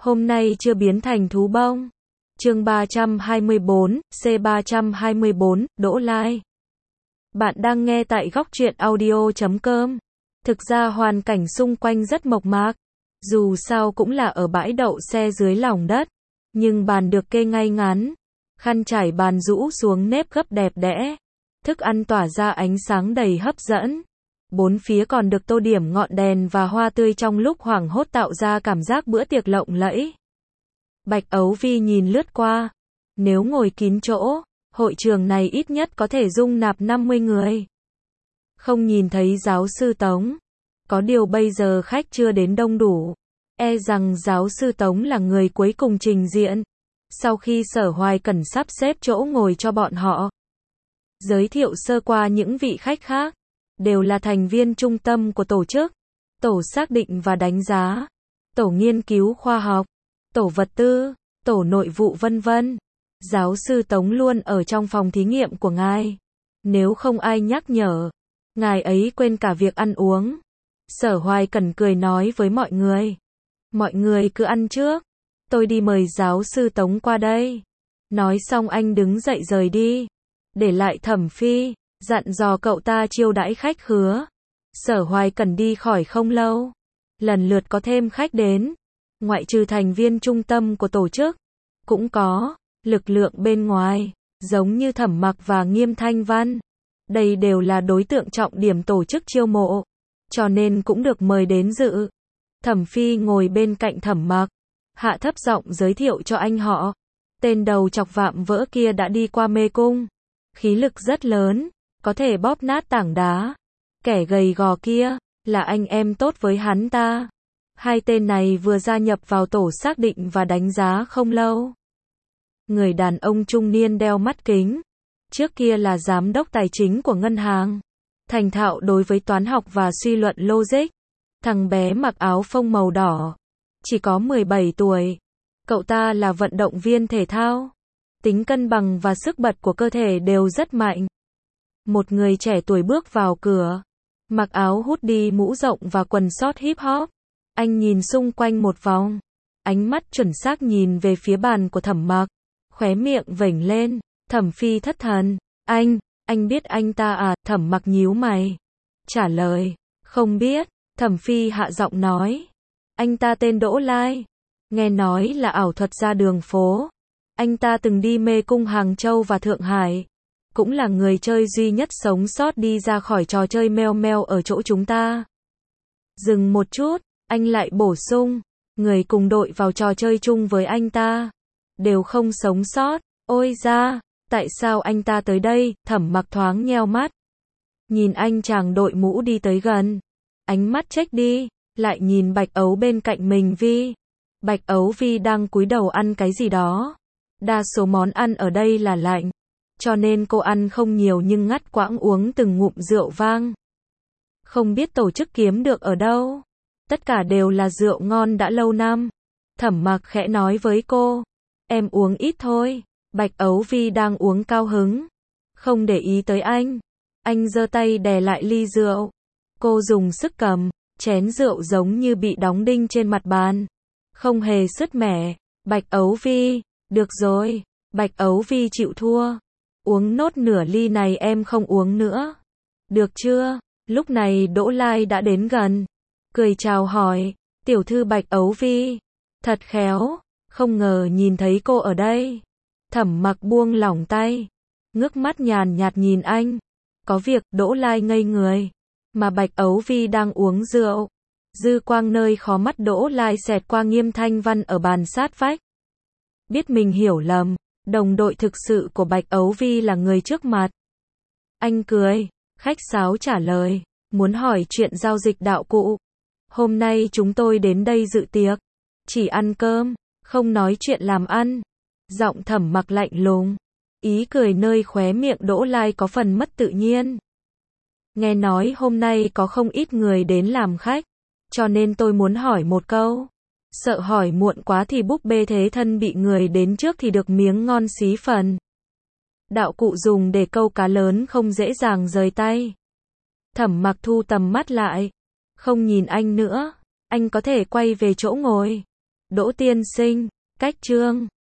Hôm nay chưa biến thành thú bông. Chương 324, C324, Đỗ Lai. Bạn đang nghe tại góc truyện audio.com. Thực ra hoàn cảnh xung quanh rất mộc mạc. Dù sao cũng là ở bãi đậu xe dưới lòng đất. Nhưng bàn được kê ngay ngắn. Khăn trải bàn rũ xuống nếp gấp đẹp đẽ. Thức ăn tỏa ra ánh sáng đầy hấp dẫn. Bốn phía còn được tô điểm ngọn đèn và hoa tươi trong lúc hoảng hốt tạo ra cảm giác bữa tiệc lộng lẫy. Bạch Ấu Vi nhìn lướt qua. Nếu ngồi kín chỗ, hội trường này ít nhất có thể dung nạp 50 người. Không nhìn thấy giáo sư Tống. Có điều bây giờ khách chưa đến đông đủ. E rằng giáo sư Tống là người cuối cùng trình diện. Sau khi Sở Hoài Cẩn sắp xếp chỗ ngồi cho bọn họ. Giới thiệu sơ qua những vị khách khác. Đều là thành viên trung tâm của tổ chức. Tổ xác định và đánh giá. Tổ nghiên cứu khoa học. Tổ vật tư. Tổ nội vụ vân vân. Giáo sư Tống luôn ở trong phòng thí nghiệm của ngài. Nếu không ai nhắc nhở, ngài ấy quên cả việc ăn uống. Sở Hoài Cẩn cười nói với mọi người. Mọi người cứ ăn trước. Tôi đi mời giáo sư Tống qua đây. Nói xong anh đứng dậy rời đi. Để lại Thẩm Phi, dặn dò cậu ta chiêu đãi khách khứa. Sở Hoài Cẩn đi khỏi không lâu. Lần lượt có thêm khách đến. Ngoại trừ thành viên trung tâm của tổ chức. Cũng có lực lượng bên ngoài, giống như Thẩm Mặc và Nghiêm Thanh Văn. Đây đều là đối tượng trọng điểm tổ chức chiêu mộ. Cho nên cũng được mời đến dự. Thẩm Phi ngồi bên cạnh Thẩm Mặc. Hạ thấp giọng giới thiệu cho anh họ. Tên đầu chọc vạm vỡ kia đã đi qua mê cung. Khí lực rất lớn, có thể bóp nát tảng đá. Kẻ gầy gò kia, là anh em tốt với hắn ta. Hai tên này vừa gia nhập vào tổ xác định và đánh giá không lâu. Người đàn ông trung niên đeo mắt kính. Trước kia là giám đốc tài chính của ngân hàng. Thành thạo đối với toán học và suy luận logic. Thằng bé mặc áo phông màu đỏ. Chỉ có 17 tuổi. Cậu ta là vận động viên thể thao. Tính cân bằng và sức bật của cơ thể đều rất mạnh. Một người trẻ tuổi bước vào cửa. Mặc áo hoodie mũ rộng và quần sót hip hop. Anh nhìn xung quanh một vòng. Ánh mắt chuẩn xác nhìn về phía bàn của Thẩm Mặc. Khóe miệng vểnh lên. Thẩm Phi thất thần. Anh biết anh ta à? Thẩm Mặc nhíu mày. Trả lời. Không biết. Thẩm Phi hạ giọng nói. Anh ta tên Đỗ Lai. Nghe nói là ảo thuật gia đường phố. Anh ta từng đi mê cung Hàng Châu và Thượng Hải. Cũng là người chơi duy nhất sống sót đi ra khỏi trò chơi meo meo ở chỗ chúng ta. Dừng một chút, anh lại bổ sung. Người cùng đội vào trò chơi chung với anh ta. Đều không sống sót. Ôi da, tại sao anh ta tới đây? Thẩm Mặc thoáng nheo mắt. Nhìn anh chàng đội mũ đi tới gần. Ánh mắt trách đi, lại nhìn Bạch Ấu bên cạnh mình Vi. Bạch Ấu Vi đang cúi đầu ăn cái gì đó. Đa số món ăn ở đây là lạnh. Cho nên cô ăn không nhiều nhưng ngắt quãng uống từng ngụm rượu vang. Không biết tổ chức kiếm được ở đâu. Tất cả đều là rượu ngon đã lâu năm. Thẩm Mặc khẽ nói với cô. Em uống ít thôi. Bạch Ấu Vi đang uống cao hứng. Không để ý tới anh. Anh giơ tay đè lại ly rượu. Cô dùng sức cầm. Chén rượu giống như bị đóng đinh trên mặt bàn. Không hề sứt mẻ. Bạch Ấu Vi. Được rồi. Bạch Ấu Vi chịu thua. Uống nốt nửa ly này em không uống nữa. Được chưa? Lúc này Đỗ Lai đã đến gần. Cười chào hỏi. Tiểu thư Bạch Ấu Vi. Thật khéo. Không ngờ nhìn thấy cô ở đây. Thẩm Mặc buông lỏng tay. Ngước mắt nhàn nhạt nhìn anh. Có việc. Đỗ Lai ngây người. Mà Bạch Ấu Vi đang uống rượu. Dư quang nơi khó mắt Đỗ Lai xẹt qua Nghiêm Thanh Văn ở bàn sát vách. Biết mình hiểu lầm. Đồng đội thực sự của Bạch Ấu Vi là người trước mặt. Anh cười. Khách sáo trả lời. Muốn hỏi chuyện giao dịch đạo cụ. Hôm nay chúng tôi đến đây dự tiệc. Chỉ ăn cơm. Không nói chuyện làm ăn. Giọng Thẩm Mặc lạnh lùng. Ý cười nơi khóe miệng Đỗ Lai có phần mất tự nhiên. Nghe nói hôm nay có không ít người đến làm khách. Cho nên tôi muốn hỏi một câu. Sợ hỏi muộn quá thì búp bê thế thân bị người đến trước thì được miếng ngon xí phần. Đạo cụ dùng để câu cá lớn không dễ dàng rời tay. Thẩm Mặc thu tầm mắt lại. Không nhìn anh nữa. Anh có thể quay về chỗ ngồi. Đỗ tiên sinh, cách chương